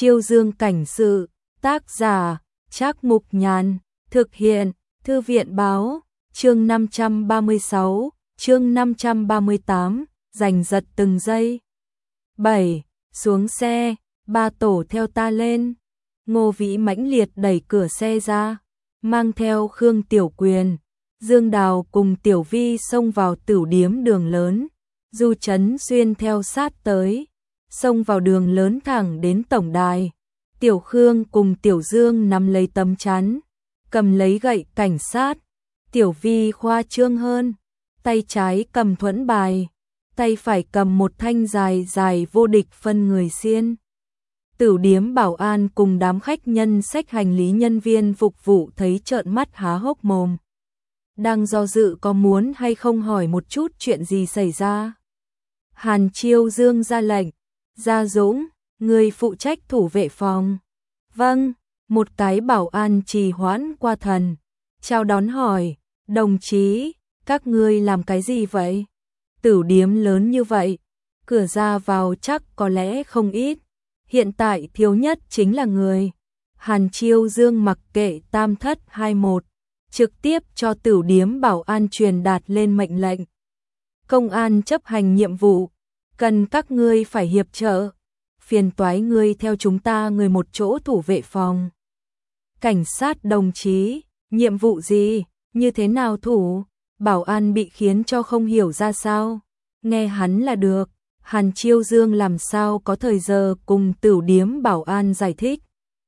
Chiêu Dương cảnh sự, tác giả, Trác Mục Nhàn, thực hiện, Thư viện báo, chương 536, chương 538, giành giật từng giây. 7. Xuống xe, ba tổ theo ta lên. Ngô Vĩ mãnh liệt đẩy cửa xe ra, mang theo Khương Tiểu Quyền, Dương Đào cùng Tiểu Vi xông vào tửu điếm đường lớn. Du Chấn Xuyên theo sát tới, xông vào đường lớn thẳng đến tổng đài. Tiểu Khương cùng Tiểu Dương nắm lấy tấm chắn, cầm lấy gậy cảnh sát. Tiểu Vi khoa trương hơn, tay trái cầm thuẫn bài, tay phải cầm một thanh dài dài vô địch phân người xiên. Tửu điếm bảo an cùng đám khách nhân xách hành lý nhân viên phục vụ thấy trợn mắt há hốc mồm. Đang do dự có muốn hay không hỏi một chút chuyện gì xảy ra. Hàn Chiêu Dương ra lệnh, Gia Dũng, người phụ trách thủ vệ phòng. Vâng, một cái bảo an trì hoãn qua thần, chào đón hỏi, đồng chí, các ngươi làm cái gì vậy? Tửu điếm lớn như vậy, cửa ra vào chắc có lẽ không ít, hiện tại thiếu nhất chính là người. Hàn Chiêu Dương mặc kệ tam thất 21, trực tiếp cho tửu điếm bảo an truyền đạt lên mệnh lệnh. Công an chấp hành nhiệm vụ, cần các ngươi phải hiệp trợ, phiền toái ngươi theo chúng ta người một chỗ thủ vệ phòng. Cảnh sát đồng chí, nhiệm vụ gì, như thế nào thủ? Bảo an bị khiến cho không hiểu ra sao, nghe hắn là được. Hàn Chiêu Dương làm sao có thời giờ cùng tửu điếm bảo an giải thích.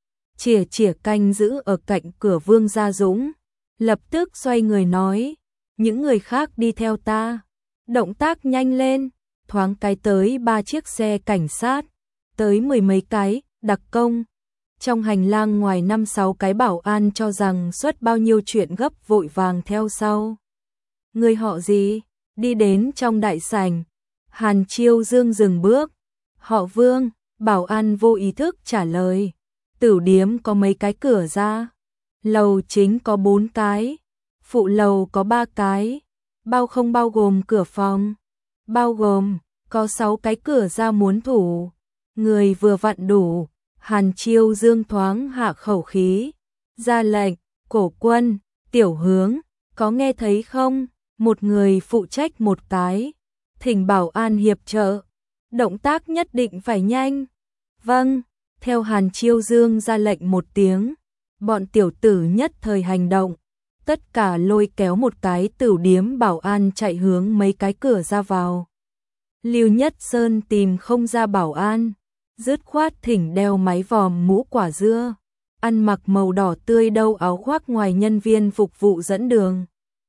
Chỉa canh giữ ở cạnh cửa Vương Gia Dũng, lập tức xoay người nói, những người khác đi theo ta. Động tác nhanh lên, thoáng cái tới 3 chiếc xe cảnh sát, tới 10 mấy cái, đặc công. Trong hành lang ngoài 5-6 cái bảo an cho rằng suốt bao nhiêu chuyện gấp vội vàng theo sau. Người họ gì? Đi đến trong đại sảnh. Hàn Chiêu Dương dừng bước. Họ Vương, bảo an vô ý thức trả lời. Tửu điếm có mấy cái cửa ra. Lầu chính có 4 cái. Phụ lầu có 3 cái. Bao không bao gồm cửa phòng? Bao gồm, có 6 cái cửa ra muốn thủ. Người vừa vặn đủ. Hàn Chiêu Dương thoáng hạ khẩu khí. Ra lệnh, Cổ Quân, Tiểu Hướng, có nghe thấy không? Một người phụ trách một cái. Thỉnh bảo an hiệp trợ. Động tác nhất định phải nhanh. Vâng, theo Hàn Chiêu Dương ra lệnh một tiếng. Bọn tiểu tử nhất thời hành động. Tất cả lôi kéo một cái tửu điếm bảo an chạy hướng mấy cái cửa ra vào. Lưu Nhất Sơn tìm không ra bảo an, dứt khoát thỉnh đeo máy vòm mũ quả dưa, ăn mặc màu đỏ tươi đâu áo khoác ngoài nhân viên phục vụ dẫn đường.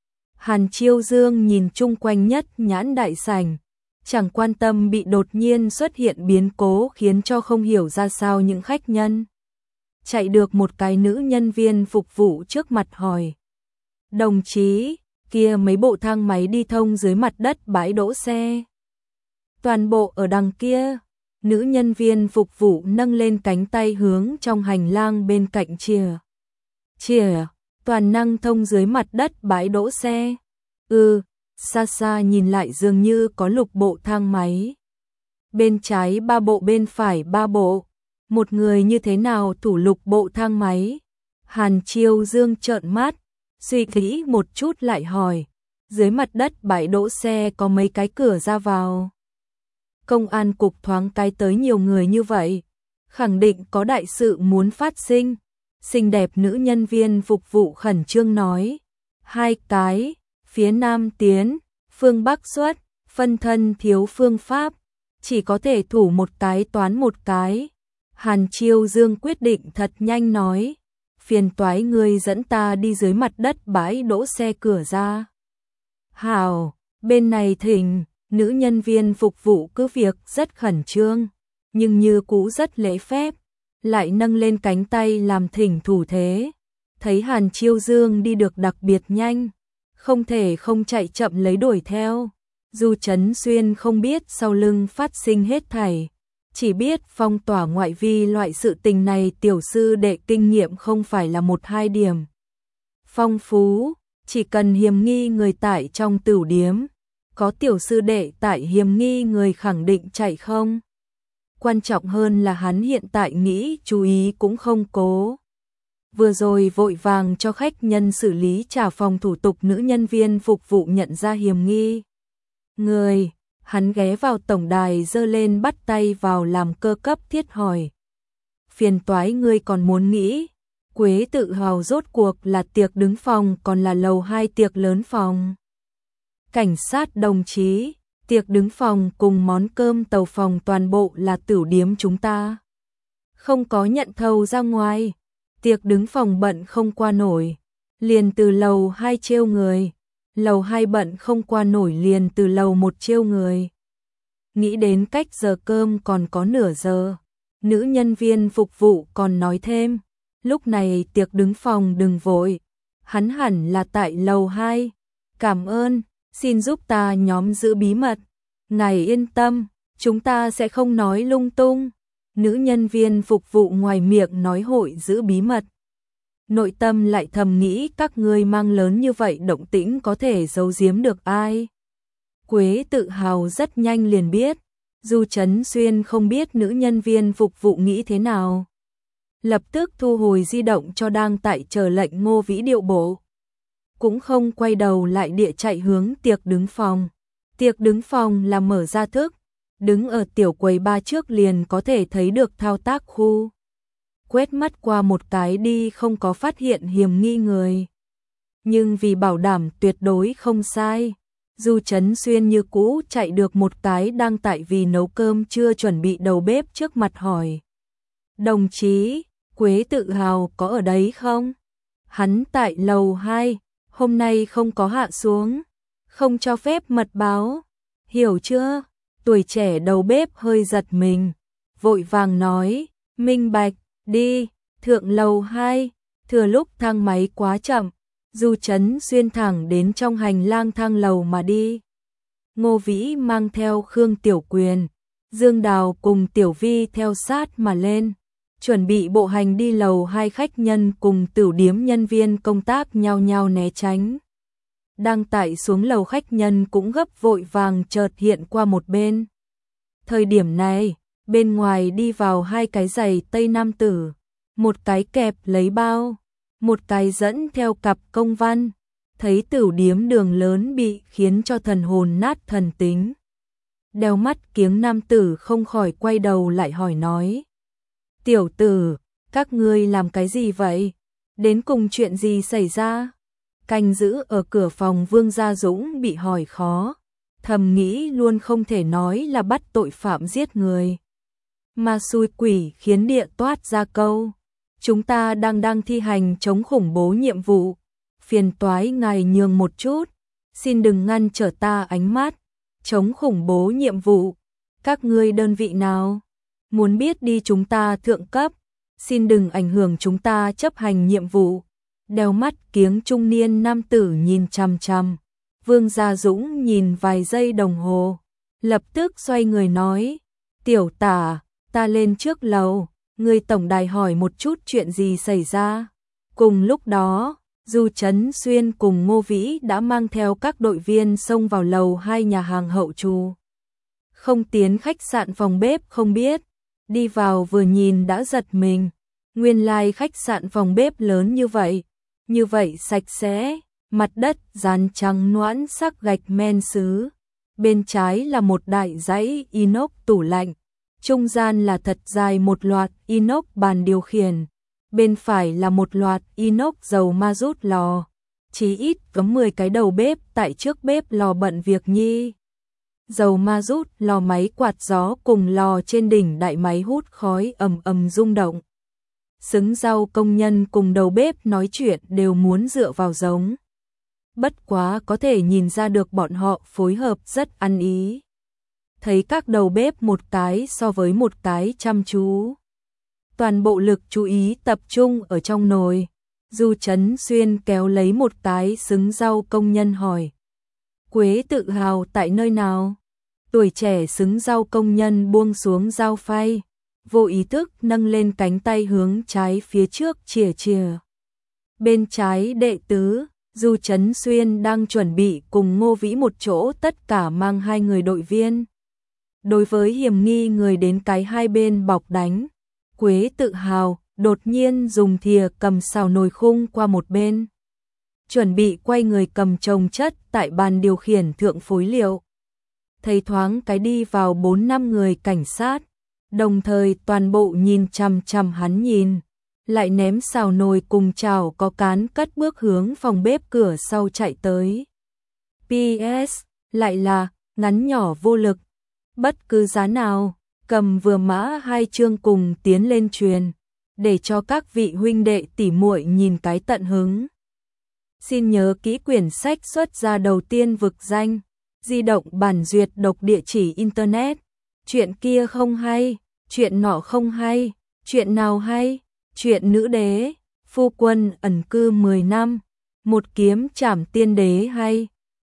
Hàn Chiêu Dương nhìn chung quanh nhất nhãn đại sảnh, chẳng quan tâm bị đột nhiên xuất hiện biến cố khiến cho không hiểu ra sao những khách nhân. Chạy được một cái nữ nhân viên phục vụ trước mặt hỏi. Đồng chí, kia mấy bộ thang máy đi thông dưới mặt đất bãi đỗ xe. Toàn bộ ở đằng kia. Nữ nhân viên phục vụ nâng lên cánh tay hướng trong hành lang bên cạnh chìa, toàn năng thông dưới mặt đất bãi đỗ xe. Xa xa nhìn lại dường như có lục bộ thang máy. Bên trái 3 bộ bên phải 3 bộ. Một người như thế nào thủ lục bộ thang máy? Hàn Chiêu Dương trợn mắt, suy nghĩ một chút lại hỏi. Dưới mặt đất bãi đỗ xe có mấy cái cửa ra vào? Công an cục thoáng cái tới nhiều người như vậy, khẳng định có đại sự muốn phát sinh. Xinh đẹp nữ nhân viên phục vụ khẩn trương nói. 2 cái, phía nam tiến, phương bắc xuất, phân thân thiếu phương pháp, chỉ có thể thủ một cái toán một cái. Hàn Chiêu Dương quyết định thật nhanh nói, phiền toái người dẫn ta đi dưới mặt đất bãi đỗ xe cửa ra. Hảo, bên này thỉnh. Nữ nhân viên phục vụ cứ việc rất khẩn trương, nhưng như cũ rất lễ phép, lại nâng lên cánh tay làm thỉnh thủ thế. Thấy Hàn Chiêu Dương đi được đặc biệt nhanh, không thể không chạy chậm lấy đuổi theo. Du Chấn Xuyên không biết sau lưng phát sinh hết thảy, chỉ biết phong tỏa ngoại vi loại sự tình này tiểu sư đệ kinh nghiệm không phải là 1-2 điểm. Phong phú, chỉ cần hiềm nghi người tại trong tửu điếm. Có tiểu sư đệ tại hiềm nghi người khẳng định chạy không? quan trọng hơn là hắn hiện tại nghĩ chú ý cũng không cố. Vừa rồi vội vàng cho khách nhân xử lý trả phòng thủ tục, nữ nhân viên phục vụ nhận ra hiểm nghi người, hắn ghé vào tổng đài giơ lên bắt tay vào làm cơ cấp thiết hỏi. Phiền toái ngươi còn muốn nghĩ, Quế tự hào rốt cuộc là tiệc đứng phòng còn là lầu 2 tiệc lớn phòng. Cảnh sát đồng chí, tiệc đứng phòng cùng món cơm tàu phòng toàn bộ là tửu điếm chúng ta. Không có nhận thầu ra ngoài, tiệc đứng phòng bận không qua nổi, liền từ lầu 2 trêu người, lầu 2 bận không qua nổi liền từ lầu 1 trêu người. Nghĩ đến cách giờ cơm còn có nửa giờ, nữ nhân viên phục vụ còn nói thêm, lúc này tiệc đứng phòng đừng vội, hắn hẳn là tại lầu 2, cảm ơn, xin giúp ta nhóm giữ bí mật, ngài yên tâm, chúng ta sẽ không nói lung tung. Nữ nhân viên phục vụ ngoài miệng nói hội giữ bí mật, nội tâm lại thầm nghĩ các ngươi mang lớn như vậy động tĩnh có thể giấu giếm được ai. Quế tự hào rất nhanh liền biết, Du Chấn Xuyên không biết nữ nhân viên phục vụ nghĩ thế nào. Lập tức thu hồi di động cho đang tại chờ lệnh Ngô Vĩ điệu bộ. Cũng không quay đầu lại địa chạy hướng tiệc đứng phòng. Tiệc đứng phòng là mở ra thức, đứng ở tiểu quầy ba trước liền có thể thấy được thao tác khu. Quét mắt qua một cái đi không có phát hiện hiểm nghi người. Nhưng vì bảo đảm tuyệt đối không sai, Du Chấn Xuyên như cũ chạy được một cái đang tại vì nấu cơm chưa chuẩn bị đầu bếp trước mặt hỏi. Đồng chí, Quế tự hào có ở đấy không? Hắn tại lầu 2, hôm nay không có hạ xuống, không cho phép mật báo, hiểu chưa? Tuổi trẻ đầu bếp hơi giật mình, vội vàng nói, minh bạch, đi, thượng lầu 2, thừa lúc thang máy quá chậm, Du Chấn Xuyên thẳng đến trong hành lang thang lầu mà đi. Ngô Vĩ mang theo Khương Tiểu Quyền, Dương Đào cùng Tiểu Vi theo sát mà lên, chuẩn bị bộ hành đi lầu 2, khách nhân cùng tửu điếm nhân viên công tác nhao nhao né tránh. Đang tại xuống lầu khách nhân cũng gấp vội vàng chợt hiện qua một bên. Thời điểm này, bên ngoài đi vào hai cái giày tây nam tử, một cái kẹp lấy bao, một cái dẫn theo cặp công văn, thấy tửu điếm đường lớn bị khiến cho thần hồn nát thần tính. Đeo mắt kiếng nam tử không khỏi quay đầu lại hỏi nói. Tiểu tử, các ngươi làm cái gì vậy? Đến cùng chuyện gì xảy ra? Canh giữ ở cửa phòng Vương Gia Dũng bị hỏi khó, thầm nghĩ luôn không thể nói là bắt tội phạm giết người. Mà xui quỷ khiến địa toát ra câu. Chúng ta đang thi hành chống khủng bố nhiệm vụ. Phiền toái ngài nhường một chút, xin đừng ngăn trở ta ánh mắt. Chống khủng bố nhiệm vụ, các ngươi đơn vị nào? Muốn biết đi chúng ta thượng cấp, xin đừng ảnh hưởng chúng ta chấp hành nhiệm vụ. Đeo mắt kiếng trung niên nam tử nhìn chằm chằm. Vương Gia Dũng nhìn vài giây đồng hồ, lập tức xoay người nói, tiểu tả, ta lên trước lầu, người tổng đài hỏi một chút chuyện gì xảy ra. Cùng lúc đó, Du Chấn Xuyên cùng Ngô Vĩ đã mang theo các đội viên xông vào lầu 2 nhà hàng Hậu Trù. Không tiến khách sạn phòng bếp không biết, đi vào vừa nhìn đã giật mình, nguyên lai khách sạn phòng bếp lớn như vậy sạch sẽ, mặt đất dán trắng nõn sắc gạch men sứ, bên trái là một đại dãy inox tủ lạnh, trung gian là thật dài một loạt inox bàn điều khiển, bên phải là một loạt inox dầu ma rút lò, chí ít có 10 cái đầu bếp tại trước bếp lò bận việc nhi. Dầu ma rút, lò máy quạt gió cùng lò trên đỉnh đại máy hút khói ầm ầm rung động. Xứng rau công nhân cùng đầu bếp nói chuyện đều muốn dựa vào giống. Bất quá có thể nhìn ra được bọn họ phối hợp rất ăn ý. Thấy các đầu bếp một cái so với một cái chăm chú. Toàn bộ lực chú ý tập trung ở trong nồi. Du Chấn Xuyên kéo lấy một cái xứng rau công nhân hỏi. Quế tự hào tại nơi nào? Tuổi trẻ xứng rau công nhân buông xuống dao phay, vô ý thức nâng lên cánh tay hướng trái phía trước chìa chìa. Bên trái đệ tứ, Du Chấn Xuyên đang chuẩn bị cùng Ngô Vĩ một chỗ tất cả mang 2 người đội viên. Đối với hiểm nghi người đến cái hai bên bọc đánh, Quế tự hào, đột nhiên dùng thìa cầm xào nồi khung qua một bên. Chuẩn bị quay người cầm chồng chất tại bàn điều khiển thượng phối liệu. Thấy thoáng cái đi vào 4-5 người cảnh sát, đồng thời toàn bộ nhìn chằm chằm hắn nhìn, lại ném xào nồi cùng chảo có cán cất bước hướng phòng bếp cửa sau chạy tới. PS, lại là, ngắn nhỏ vô lực, bất cứ giá nào, cầm vừa mã hai chương cùng tiến lên truyền, để cho các vị huynh đệ tỉ muội nhìn cái tận hứng. Xin nhớ kỹ quyển sách xuất ra đầu tiên vực danh, di động bản duyệt độc địa chỉ internet, chuyện kia không hay, chuyện nọ không hay, chuyện nào hay, chuyện nữ đế, phu quân ẩn cư 10 năm, một kiếm trảm tiên đế hay.